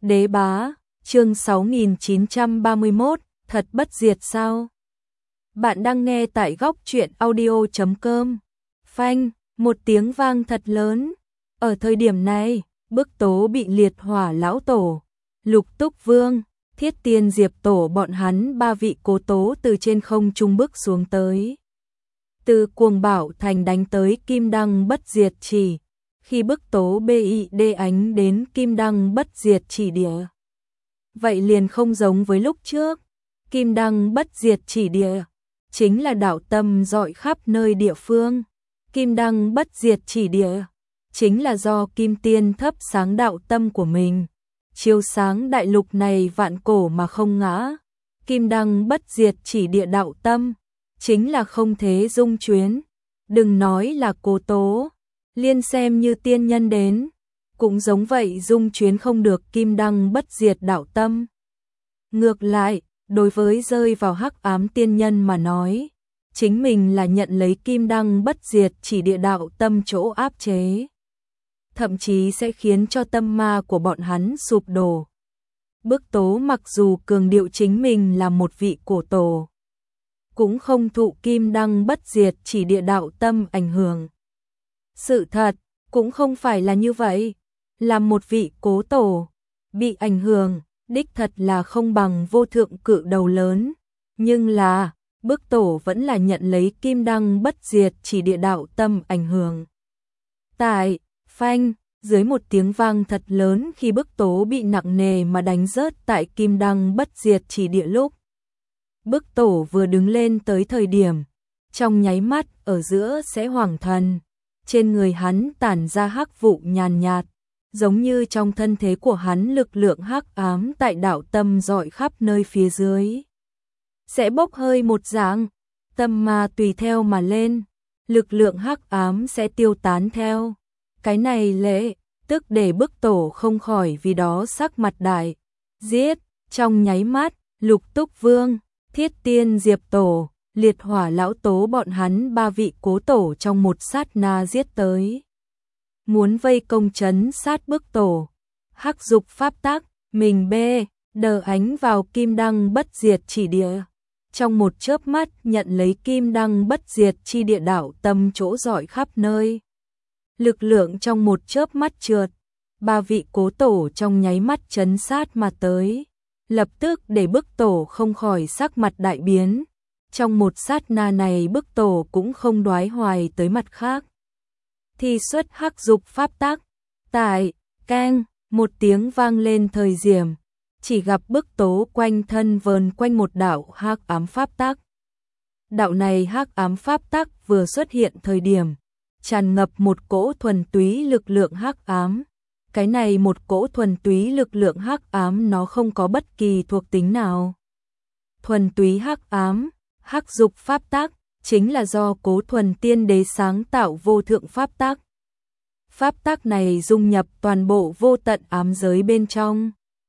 Đế bá, chương 6931, thật bất diệt sao? Bạn đang nghe tại góc truyện audio.com. Phanh, một tiếng vang thật lớn. Ở thời điểm này, bức tố bị liệt hỏa lão tổ, Lục Túc Vương, Thiết Tiên Diệp tổ bọn hắn ba vị cố tố từ trên không trung bước xuống tới. Từ Cuồng Bảo Thành đánh tới Kim Đăng Bất Diệt Chỉ, khi bức tố BID ánh đến Kim Đăng Bất Diệt Chỉ địa. Vậy liền không giống với lúc trước, Kim Đăng Bất Diệt Chỉ địa chính là đạo tâm rọi khắp nơi địa phương. Kim Đăng Bất Diệt Chỉ địa chính là do Kim Tiên thắp sáng đạo tâm của mình, chiếu sáng đại lục này vạn cổ mà không ngã. Kim Đăng Bất Diệt Chỉ địa đạo tâm chính là không thế dung chuyến. Đừng nói là cố tố, liên xem như tiên nhân đến, cũng giống vậy dung chuyến không được Kim Đăng Bất Diệt đạo tâm. Ngược lại, đối với rơi vào hắc ám tiên nhân mà nói, chính mình là nhận lấy Kim Đăng Bất Diệt Chỉ địa đạo tâm chỗ áp chế, thậm chí sẽ khiến cho tâm ma của bọn hắn sụp đổ. Bức tố mặc dù cường điệu chính mình là một vị cổ tổ, cũng không thụ Kim Đăng Bất Diệt Chỉ địa đạo tâm ảnh hưởng. Sự thật cũng không phải là như vậy, là một vị cố tổ bị ảnh hưởng, đích thật là không bằng vô thượng cự đầu lớn, nhưng là bức tổ vẫn là nhận lấy Kim Đăng Bất Diệt Chỉ địa đạo tâm ảnh hưởng. Tại phanh, dưới một tiếng vang thật lớn khi bức tố bị nặng nề mà đánh rớt tại Kim Đăng Bất Diệt Chỉ địa lúc bức tổ vừa đứng lên tới thời điểm, trong nháy mắt ở giữa sẽ hoàng thần, trên người hắn tản ra hắc vụ nhàn nhạt, giống như trong thân thế của hắn lực lượng hắc ám tại đạo tâm rọi khắp nơi phía dưới sẽ bốc hơi một dạng, tâm ma tùy theo mà lên, lực lượng hắc ám sẽ tiêu tán theo. Cái này lệ, tức để bức tổ không khỏi vì đó sắc mặt đại giết. Trong nháy mắt, Lục Túc Vương, Thiết Tiên Diệp tổ, Liệt Hỏa lão tố bọn hắn ba vị cố tổ trong một sát na giết tới, muốn vây công trấn sát bức tổ. Hắc dục pháp tắc, mình bê đờ ánh vào Kim Đăng Bất Diệt Chỉ địa, trong một chớp mắt nhận lấy Kim Đăng Bất Diệt Chi địa đạo tâm chỗ rọi khắp nơi. Lực lượng trong một chớp mắt trượt, ba vị cố tổ trong nháy mắt trấn sát mà tới, lập tức để bức tổ không khỏi sắc mặt đại biến. Trong một sát na này bức tổ cũng không đoái hoài tới mặt khác, thì xuất hắc dục pháp tắc. Tại keng, một tiếng vang lên thời điểm, chỉ gặp bức tố quanh thân vờn quanh một đạo hắc ám pháp tắc. Đạo này hắc ám pháp tắc vừa xuất hiện thời điểm, tràn ngập một cỗ thuần túy lực lượng hắc ám. Cái này một cỗ thuần túy lực lượng hắc ám nó không có bất kỳ thuộc tính nào. Thuần túy hắc ám, hắc dục pháp tắc chính là do Cố Thuần Tiên Đế sáng tạo vô thượng pháp tắc. Pháp tắc này dung nhập toàn bộ vô tận ám giới bên trong.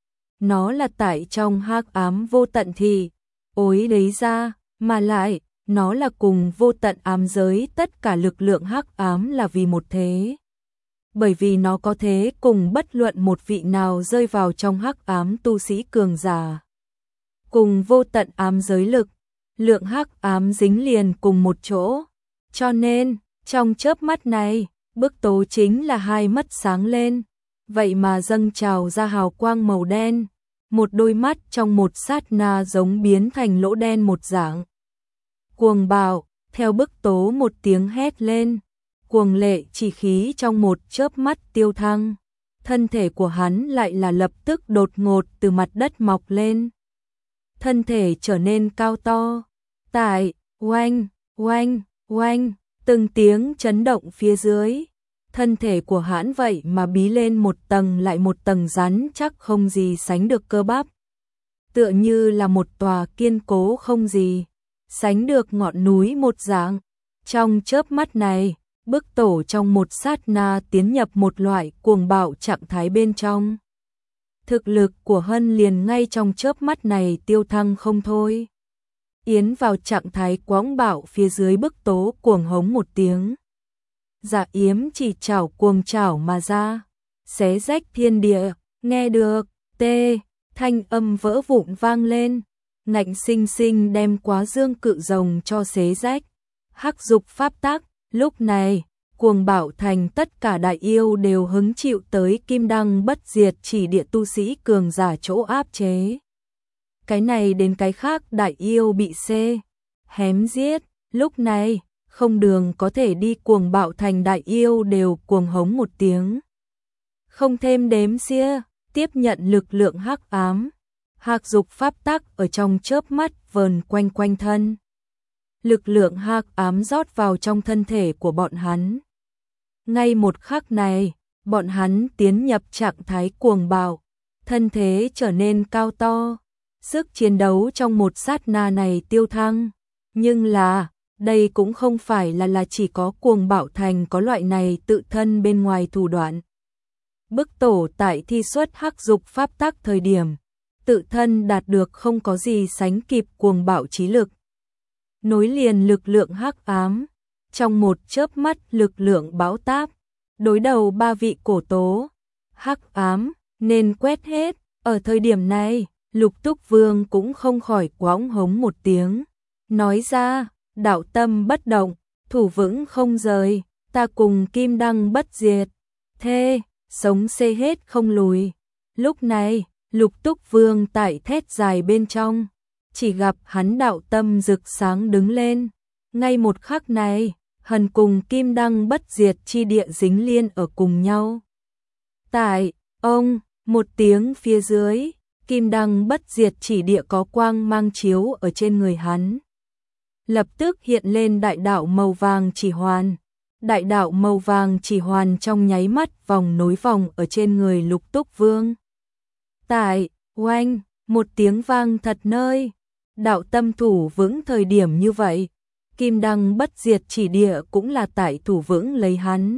Nó là tại trong hắc ám vô tận thì ối lấy ra, mà lại nó là cùng vô tận ám giới tất cả lực lượng hắc ám là vì một thế. Bởi vì nó có thể cùng bất luận một vị nào rơi vào trong hắc ám tu sĩ cường giả, cùng vô tận ám giới lượng hắc ám dính liền cùng một chỗ. Cho nên, trong chớp mắt này, bức tố chính là hai mắt sáng lên, vậy mà dâng trào ra hào quang màu đen, một đôi mắt trong một sát na giống biến thành lỗ đen một dạng. Cuồng bạo, theo bức tố một tiếng hét lên, cuồng lệ chỉ khí trong một chớp mắt tiêu thăng, thân thể của hắn lại là lập tức đột ngột từ mặt đất mọc lên. Thân thể trở nên cao to, tại oanh, oanh, oanh, từng tiếng chấn động phía dưới, thân thể của hắn vậy mà bí lên một tầng lại một tầng rắn chắc không gì sánh được cơ bắp, tựa như là một tòa kiên cố không gì sánh được ngọn núi một dạng. Trong chớp mắt này, bức tổ trong một sát na tiến nhập một loại cuồng bạo trạng thái bên trong. Thực lực của Hân liền ngay trong chớp mắt này tiêu thăng không thôi. Yến vào trạng thái quáng bạo phía dưới bức tố cuồng hống một tiếng. Dạ yếm chỉ chảo cuồng chảo mà ra, xé rách thiên địa, nghe được, Tê, thanh âm vỡ vụn vang lên, ngạnh sinh sinh đem Quá Dương cự rồng cho xé rách. Hắc dục pháp tắc, lúc này, Cuồng Bảo Thành tất cả đại yêu đều hứng chịu tới Kim Đăng Bất Diệt chỉ địa tu sĩ cường giả chỗ áp chế. Cái này đến cái khác đại yêu bị hém giết, lúc này, không đường có thể đi. Cuồng Bảo Thành đại yêu đều cuồng hống một tiếng. Không thêm đếm xia, tiếp nhận lực lượng hắc ám. Hắc dục pháp tắc ở trong chớp mắt vờn quanh quanh thân. Lực lượng hắc ám rót vào trong thân thể của bọn hắn. Ngay một khắc này, bọn hắn tiến nhập trạng thái cuồng bạo, thân thế trở nên cao to, sức chiến đấu trong một sát na này tiêu thăng. Nhưng là, đây cũng không phải là chỉ có Cuồng Bảo Thành có loại này tự thân bên ngoài thủ đoạn. Bức tổ tại thi xuất hắc dục pháp tắc thời điểm, tự thân đạt được không có gì sánh kịp cuồng bạo trí lực. Nối liền lực lượng hắc ám, trong một chớp mắt lực lượng bão táp, đối đầu ba vị cổ tố, hắc ám, nên quét hết. Ở thời điểm này, Lục Túc Vương cũng không khỏi quõng hống một tiếng, nói ra, đạo tâm bất động, thủ vững không rời, ta cùng Kim Đăng bất diệt, thê, sống xê hết không lùi. Lúc này, Lục Túc Vương tại thét dài bên trong, chỉ gặp hắn đạo tâm rực sáng đứng lên. Ngay một khắc này, hần cùng Kim Đăng Bất Diệt chi địa dính liên ở cùng nhau. Tại, ông, một tiếng phía dưới, Kim Đăng Bất Diệt chỉ địa có quang mang chiếu ở trên người hắn. Lập tức hiện lên đại đạo màu vàng chỉ hoàn. Đại đạo màu vàng chỉ hoàn trong nháy mắt vòng nối vòng ở trên người Lục Túc Vương. Tại, oanh, một tiếng vang thật nơi, đạo tâm thủ vững thời điểm như vậy, Kim Đăng Bất Diệt chỉ địa cũng là tại thủ vững lấy hắn.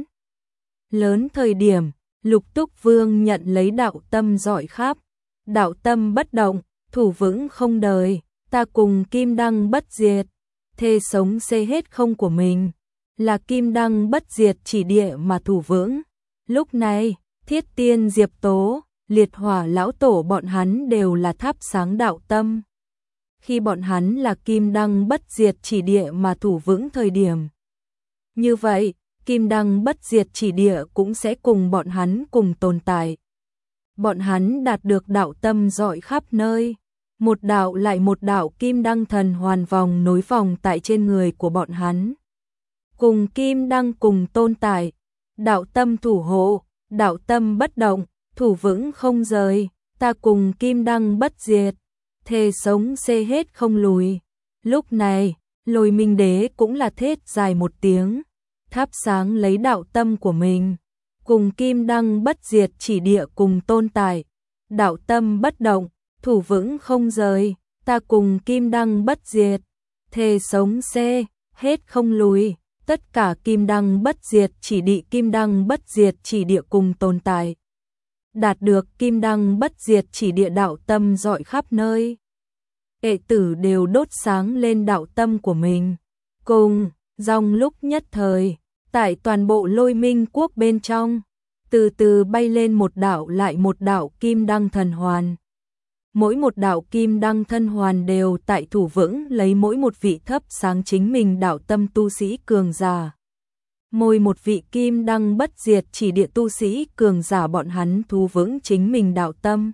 Lớn thời điểm, Lục Túc Vương nhận lấy đạo tâm rọi khắp, đạo tâm bất động, thủ vững không đời, ta cùng Kim Đăng Bất Diệt, thê sống xê hết không của mình, là Kim Đăng Bất Diệt chỉ địa mà thủ vững. Lúc này, Thiết Tiên Diệp Tố, Liệt Hỏa lão tổ bọn hắn đều là thắp sáng đạo tâm. Khi bọn hắn là Kim Đăng Bất Diệt chỉ địa mà thủ vững thời điểm. Như vậy, Kim Đăng Bất Diệt chỉ địa cũng sẽ cùng bọn hắn cùng tồn tại. Bọn hắn đạt được đạo tâm rọi khắp nơi. Một đạo lại một đạo Kim Đăng thần hoàn vòng nối vòng tại trên người của bọn hắn. Cùng Kim Đăng cùng tồn tại. Đạo tâm thủ hộ, đạo tâm bất động, thủ vững không rời, ta cùng Kim Đăng Bất Diệt, thề sống xê hết không lùi. Lúc này, Lôi Minh Đế cũng là thét dài một tiếng, thắp sáng lấy đạo tâm của mình, cùng Kim Đăng Bất Diệt chỉ địa cùng tồn tại, đạo tâm bất động, thủ vững không rời, ta cùng Kim Đăng Bất Diệt, thề sống xê hết không lùi. Tất cả Kim Đăng Bất Diệt chỉ địa Kim Đăng Bất Diệt chỉ địa cùng tồn tại. Đạt được Kim Đăng Bất Diệt chỉ địa đạo tâm rọi khắp nơi. Đệ tử đều đốt sáng lên đạo tâm của mình. Cùng, dòng lúc nhất thời, tại toàn bộ Lôi Minh quốc bên trong, từ từ bay lên một đạo lại một đạo Kim Đăng thần hoàn. Mỗi một đạo Kim Đăng thân hoàn đều tại thủ vững lấy mỗi một vị thấp sáng chính mình đạo tâm tu sĩ cường giả. Mỗi một vị Kim Đăng Bất Diệt chỉ địa tu sĩ cường giả bọn hắn thu vững chính mình đạo tâm.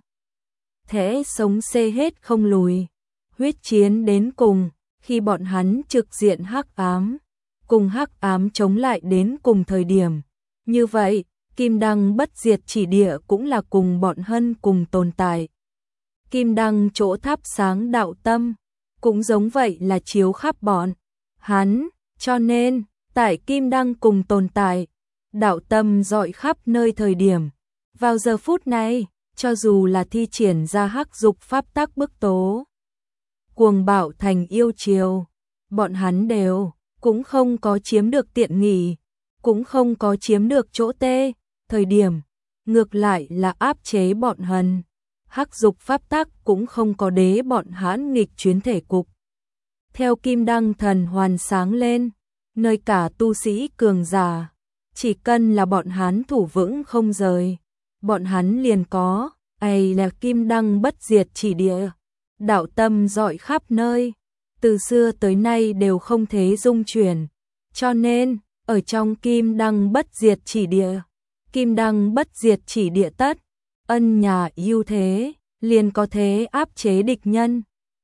Thế sống xê hết không lùi, huyết chiến đến cùng, khi bọn hắn trực diện hắc ám, cùng hắc ám chống lại đến cùng thời điểm. Như vậy, Kim Đăng Bất Diệt chỉ địa cũng là cùng bọn hân cùng tồn tại. Kim Đăng chỗ thắp sáng đạo tâm, cũng giống vậy là chiếu khắp bọn hắn, cho nên, tại Kim Đăng cùng tồn tại, đạo tâm rọi khắp nơi thời điểm. Vào giờ phút này, cho dù là thi triển ra hắc dục pháp tắc bức tố, Cuồng Bảo Thành yêu chiều, bọn hắn đều cũng không có chiếm được tiện nghỉ, cũng không có chiếm được chỗ tê, thời điểm, ngược lại là áp chế bọn hân. Hắc dục pháp tắc cũng không có đế bọn hãn nghịch chuyến thể cục. Theo Kim Đăng thần hoàn sáng lên, nơi cả tu sĩ cường giả, chỉ cần là bọn hắn thủ vững không rời, bọn hắn liền có Ấy là kim đăng bất diệt chỉ địa, đạo tâm rọi khắp nơi, từ xưa tới nay đều không thể dung chuyển, cho nên, ở trong kim đăng bất diệt chỉ địa, kim đăng bất diệt chỉ địa tất, ân nhà ưu thế, liền có thế áp chế địch nhân.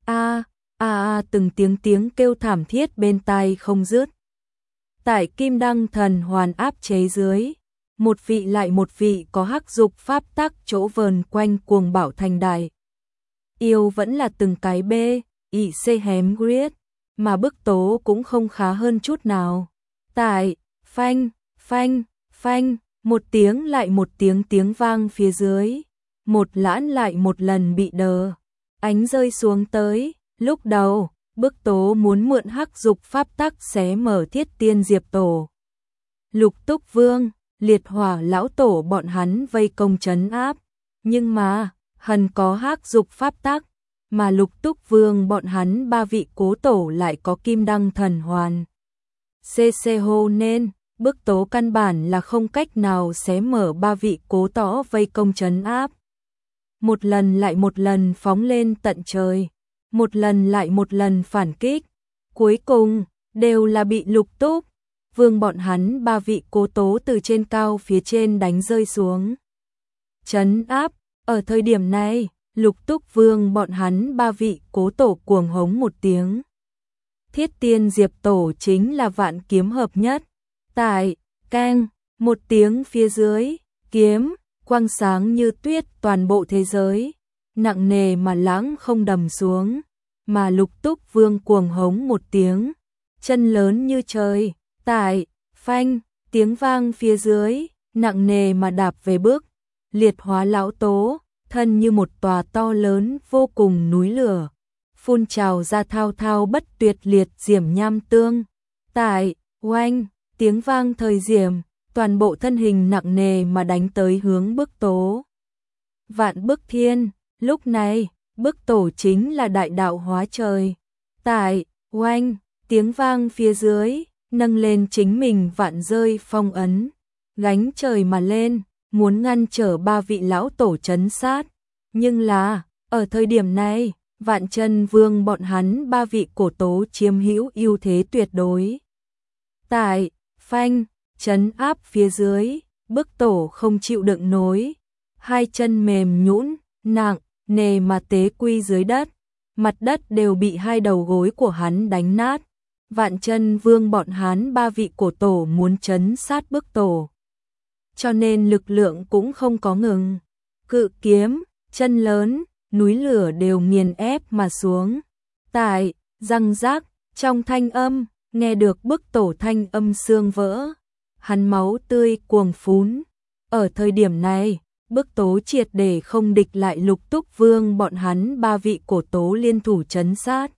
Từng tiếng kêu thảm thiết bên tai không dứt. Tại kim đăng thần hoàn áp chế dưới, một vị lại một vị có hắc dục pháp tắc chỗ vờn quanh cuồng bảo thành đại. Yêu vẫn là từng cái bê, ị xê hém griết, mà bức tố cũng không khá hơn chút nào. Tại, phanh, phanh, phanh, một tiếng lại một tiếng vang phía dưới, một lãn lại một lần bị đờ, ánh rơi xuống tới, lúc đầu, bức tố muốn mượn hắc dục pháp tắc xé mở Thiết Tiên Diệp Tổ. Lục Túc Vương, Liệt Hỏa lão tổ bọn hắn vây công trấn áp, nhưng mà, hần có hắc dục pháp tắc, mà Lục Túc Vương bọn hắn ba vị cố tổ lại có kim đăng thần hoàn. CC hô nên, bức tố căn bản là không cách nào xé mở ba vị cố tỏ vây công trấn áp. Một lần lại một lần phóng lên tận trời, một lần lại một lần phản kích, cuối cùng đều là bị Lục Túc Vương bọn hắn ba vị cố tố từ trên cao phía trên đánh rơi xuống. Trấn áp, ở thời điểm này, Lục Túc Vương bọn hắn ba vị cố tổ cuồng hống một tiếng. Thiết Tiên Diệp Tổ chính là vạn kiếm hợp nhất. Tại, keng, một tiếng phía dưới, kiếm, quang sáng như tuyết toàn bộ thế giới, nặng nề mà lãng không đầm xuống, mà Lục Túc Vương cuồng hống một tiếng, chân lớn như trời, tại, phanh, tiếng vang phía dưới, nặng nề mà đạp về bước, Liệt Hóa lão tố, thân như một tòa to lớn vô cùng núi lửa, phun trào ra thao thao bất tuyệt liệt diễm nham tương, tại, oanh, tiếng vang thời diễm, toàn bộ thân hình nặng nề mà đánh tới hướng bức tố. Vạn bức thiên, lúc này, bức tổ chính là đại đạo hóa trời. Tại, oanh, tiếng vang phía dưới, nâng lên chính mình vạn rơi phong ấn, gánh trời mà lên, muốn ngăn trở ba vị lão tổ trấn sát. Nhưng là, ở thời điểm này, Vạn Chân Vương bọn hắn ba vị cổ tố chiếm hữu ưu thế tuyệt đối. Tại, phanh, trấn áp phía dưới, bức tổ không chịu đựng nổi, hai chân mềm nhũn, nặng nề mà tế quy dưới đất, mặt đất đều bị hai đầu gối của hắn đánh nát. Vạn Chân Vương bọn hắn ba vị cổ tổ muốn trấn sát bức tổ, cho nên lực lượng cũng không có ngừng. Cự kiếm, chân lớn, núi lửa đều nghiền ép mà xuống. Tại, răng rác, trong thanh âm, nghe được bức tổ thanh âm xương vỡ, hắn máu tươi cuồng phún. Ở thời điểm này, bức tố triệt để không địch lại Lục Túc Vương bọn hắn ba vị cổ tố liên thủ trấn sát.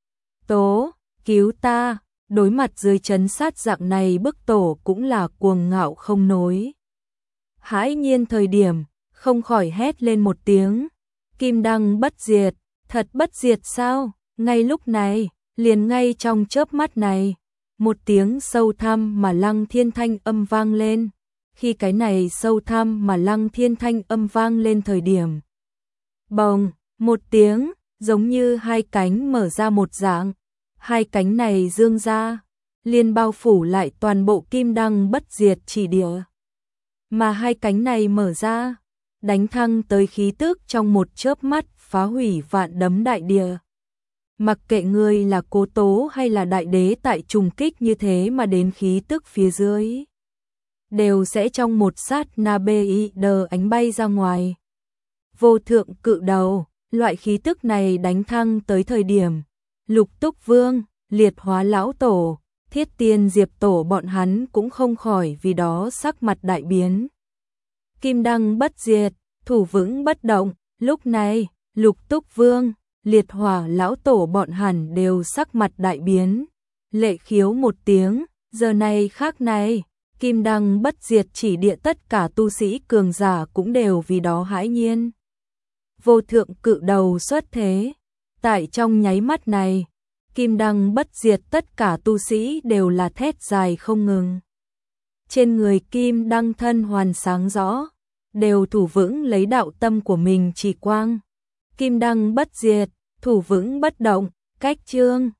Tố, cứu ta, đối mặt dưới trấn sát dạng này bức tổ cũng là cuồng ngạo không nối. Hãi nhiên thời điểm, không khỏi hét lên một tiếng, kim đăng bất diệt, thật bất diệt sao? Ngay lúc này, liền ngay trong chớp mắt này, một tiếng sâu thăm mà lăng thiên thanh âm vang lên. Khi cái này sâu thăm mà lăng thiên thanh âm vang lên thời điểm, bồng, một tiếng, giống như hai cánh mở ra một dạng, hai cánh này dương ra, liền bao phủ lại toàn bộ kim đăng bất diệt chỉ địa. Mà hai cánh này mở ra, đánh thăng tới khí tức trong một chớp mắt phá hủy vạn đấm đại địa. Mặc kệ ngươi là cố tố hay là đại đế tại trùng kích như thế mà đến khí tức phía dưới, đều sẽ trong một sát na bi đờ ánh bay ra ngoài. Vô thượng cự đầu, loại khí tức này đánh thăng tới thời điểm, Lục Túc Vương, Liệt Hóa lão tổ, Thiết Tiên Diệp Tổ bọn hắn cũng không khỏi vì đó sắc mặt đại biến. Kim đăng bất diệt, thủ vững bất động, lúc này, Lục Túc Vương, Liệt Hỏa lão tổ bọn hẳn đều sắc mặt đại biến. Lệ khiếu một tiếng, giờ này khác này, kim đăng bất diệt chỉ địa tất cả tu sĩ cường giả cũng đều vì đó hãi nhiên. Vô thượng cự đầu xuất thế, tại trong nháy mắt này, kim đăng bất diệt tất cả tu sĩ đều là thét dài không ngừng. Trên người kim đăng thân hoàn sáng rõ, đều thủ vững lấy đạo tâm của mình chỉ quang. Kim đăng bất diệt, thủ vững bất động, cách chương